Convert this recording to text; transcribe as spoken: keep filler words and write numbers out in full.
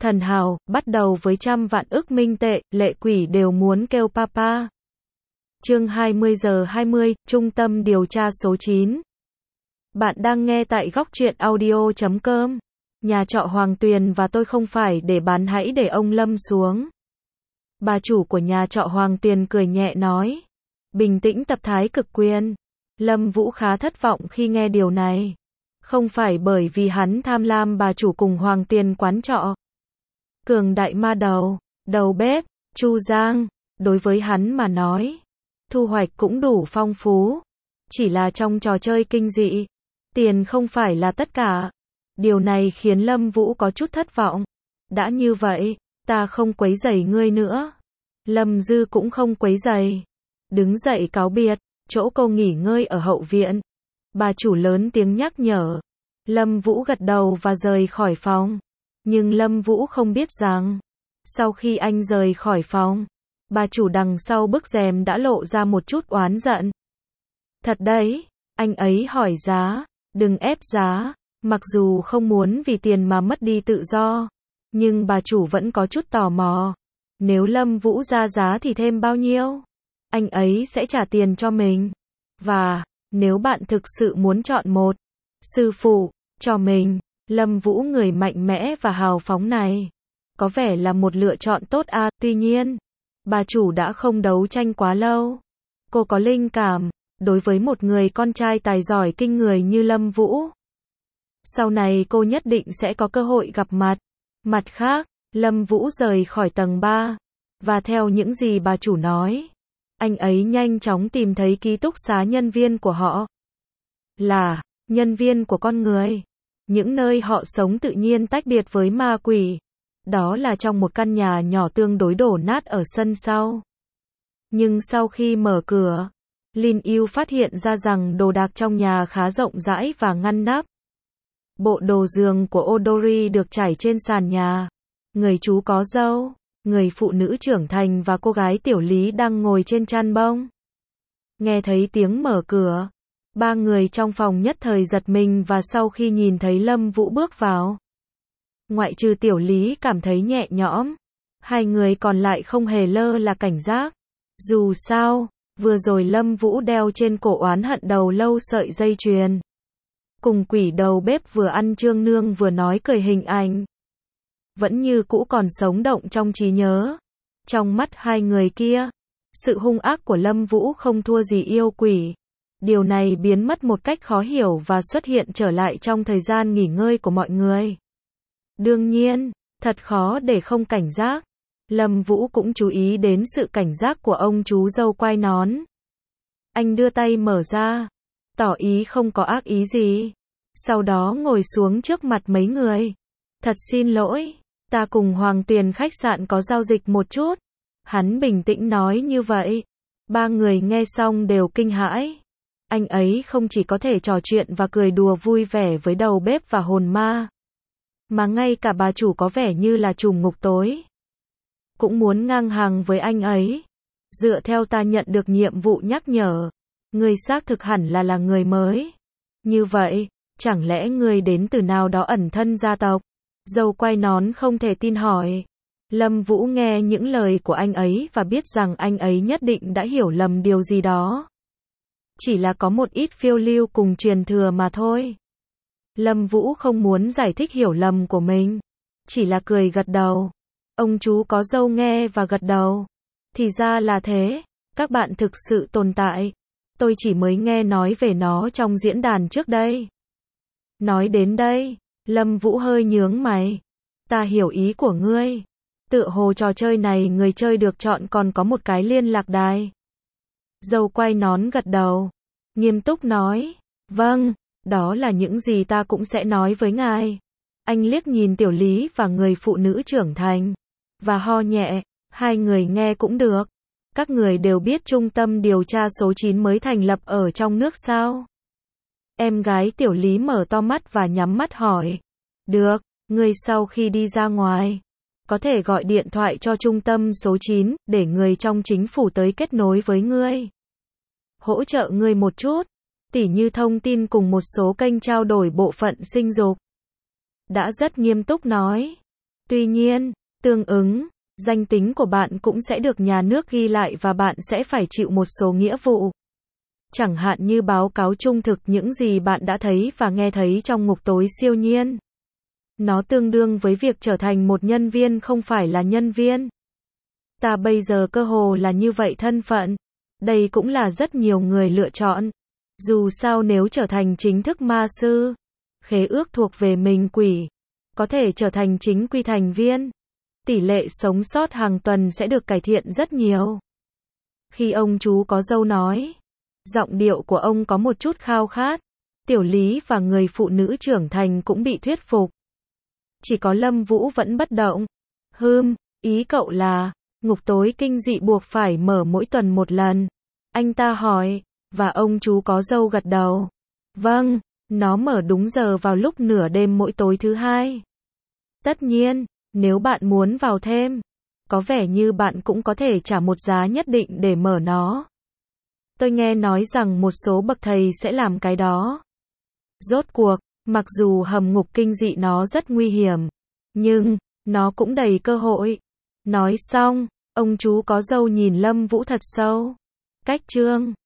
Thần hào, bắt đầu với trăm vạn ức minh tệ, lệ quỷ đều muốn kêu papa. Chương hai mươi giờ hai mươi, Trung tâm điều tra số chín. Bạn đang nghe tại góc truyện audio chấm com. Nhà trọ Hoàng Tuyền và tôi không phải để bán, hãy để ông Lâm xuống. Bà chủ của nhà trọ Hoàng Tuyền cười nhẹ nói. Bình tĩnh tập thái cực quyền. Lâm Vũ khá thất vọng khi nghe điều này. Không phải bởi vì hắn tham lam bà chủ cùng Hoàng Tuyền quán trọ. Cường đại ma đầu, đầu bếp, Chu Giang, đối với hắn mà nói, thu hoạch cũng đủ phong phú. Chỉ là trong trò chơi kinh dị, tiền không phải là tất cả. Điều này khiến Lâm Vũ có chút thất vọng. Đã như vậy, ta không quấy rầy ngươi nữa. Lâm Dư cũng không quấy rầy. Đứng dậy cáo biệt, chỗ cô nghỉ ngơi ở hậu viện. Bà chủ lớn tiếng nhắc nhở. Lâm Vũ gật đầu và rời khỏi phòng. Nhưng Lâm Vũ không biết rằng, sau khi anh rời khỏi phòng, bà chủ đằng sau bức rèm đã lộ ra một chút oán giận. Thật đấy, anh ấy hỏi giá, đừng ép giá, mặc dù không muốn vì tiền mà mất đi tự do, nhưng bà chủ vẫn có chút tò mò. Nếu Lâm Vũ ra giá thì thêm bao nhiêu? Anh ấy sẽ trả tiền cho mình. Và, nếu bạn thực sự muốn chọn một sư phụ cho mình, Lâm Vũ người mạnh mẽ và hào phóng này, có vẻ là một lựa chọn tốt à. Tuy nhiên, bà chủ đã không đấu tranh quá lâu. Cô có linh cảm, đối với một người con trai tài giỏi kinh người như Lâm Vũ, sau này cô nhất định sẽ có cơ hội gặp mặt. Mặt khác, Lâm Vũ rời khỏi tầng ba, và theo những gì bà chủ nói, anh ấy nhanh chóng tìm thấy ký túc xá nhân viên của họ. Là nhân viên của con người. Những nơi họ sống tự nhiên tách biệt với ma quỷ. Đó là trong một căn nhà nhỏ tương đối đổ nát ở sân sau. Nhưng sau khi mở cửa, Lin Yu phát hiện ra rằng đồ đạc trong nhà khá rộng rãi và ngăn nắp. Bộ đồ giường của Odori được trải trên sàn nhà. Người chú có râu, người phụ nữ trưởng thành và cô gái tiểu lý đang ngồi trên chăn bông. Nghe thấy tiếng mở cửa, ba người trong phòng nhất thời giật mình và sau khi nhìn thấy Lâm Vũ bước vào, ngoại trừ tiểu lý cảm thấy nhẹ nhõm, hai người còn lại không hề lơ là cảnh giác. Dù sao, vừa rồi Lâm Vũ đeo trên cổ oán hận đầu lâu sợi dây chuyền. Cùng quỷ đầu bếp vừa ăn trương nương vừa nói cười hình ảnh. Vẫn như cũ còn sống động trong trí nhớ. Trong mắt hai người kia, sự hung ác của Lâm Vũ không thua gì yêu quỷ. Điều này biến mất một cách khó hiểu và xuất hiện trở lại trong thời gian nghỉ ngơi của mọi người. Đương nhiên, thật khó để không cảnh giác. Lâm Vũ cũng chú ý đến sự cảnh giác của ông chú dâu quai nón. Anh đưa tay mở ra, tỏ ý không có ác ý gì. Sau đó ngồi xuống trước mặt mấy người. Thật xin lỗi, ta cùng Hoàng Tuyền khách sạn có giao dịch một chút. Hắn bình tĩnh nói như vậy. Ba người nghe xong đều kinh hãi. Anh ấy không chỉ có thể trò chuyện và cười đùa vui vẻ với đầu bếp và hồn ma, mà ngay cả bà chủ có vẻ như là trùm ngục tối cũng muốn ngang hàng với anh ấy. Dựa theo ta nhận được nhiệm vụ nhắc nhở, người xác thực hẳn là là người mới. Như vậy, chẳng lẽ người đến từ nào đó ẩn thân gia tộc? Dâu quai nón không thể tin hỏi. Lâm Vũ nghe những lời của anh ấy và biết rằng anh ấy nhất định đã hiểu lầm điều gì đó. Chỉ là có một ít phiêu lưu cùng truyền thừa mà thôi. Lâm Vũ không muốn giải thích hiểu lầm của mình, chỉ là cười gật đầu. Ông chú có râu nghe và gật đầu. Thì ra là thế, các bạn thực sự tồn tại. Tôi chỉ mới nghe nói về nó trong diễn đàn trước đây. Nói đến đây, Lâm Vũ hơi nhướng mày. Ta hiểu ý của ngươi. Tựa hồ trò chơi này người chơi được chọn còn có một cái liên lạc đài. Dâu quai nón gật đầu, nghiêm túc nói. Vâng, đó là những gì ta cũng sẽ nói với ngài. Anh liếc nhìn tiểu lý và người phụ nữ trưởng thành, và ho nhẹ. Hai người nghe cũng được. Các người đều biết trung tâm điều tra số chín mới thành lập ở trong nước sao? Em gái tiểu lý mở to mắt và nhắm mắt hỏi. Được, người sau khi đi ra ngoài, có thể gọi điện thoại cho trung tâm số chín, để người trong chính phủ tới kết nối với ngươi. Hỗ trợ ngươi một chút, tỉ như thông tin cùng một số kênh trao đổi bộ phận sinh dục. Đã rất nghiêm túc nói. Tuy nhiên, tương ứng, danh tính của bạn cũng sẽ được nhà nước ghi lại và bạn sẽ phải chịu một số nghĩa vụ. Chẳng hạn như báo cáo trung thực những gì bạn đã thấy và nghe thấy trong ngục tối siêu nhiên. Nó tương đương với việc trở thành một nhân viên không phải là nhân viên. Ta bây giờ cơ hồ là như vậy thân phận. Đây cũng là rất nhiều người lựa chọn. Dù sao nếu trở thành chính thức ma sư, khế ước thuộc về mình quỷ, có thể trở thành chính quy thành viên, tỷ lệ sống sót hàng tuần sẽ được cải thiện rất nhiều. Khi ông chú có dâu nói, giọng điệu của ông có một chút khao khát. Tiểu Lý và người phụ nữ trưởng thành cũng bị thuyết phục. Chỉ có Lâm Vũ vẫn bất động. Hừm, ý cậu là, ngục tối kinh dị buộc phải mở mỗi tuần một lần. Anh ta hỏi, và ông chú có dâu gật đầu. Vâng, nó mở đúng giờ vào lúc nửa đêm mỗi tối thứ hai. Tất nhiên, nếu bạn muốn vào thêm, có vẻ như bạn cũng có thể trả một giá nhất định để mở nó. Tôi nghe nói rằng một số bậc thầy sẽ làm cái đó. Rốt cuộc, mặc dù hầm ngục kinh dị nó rất nguy hiểm, nhưng nó cũng đầy cơ hội. Nói xong, ông chú có dâu nhìn Lâm Vũ thật sâu. Cách chương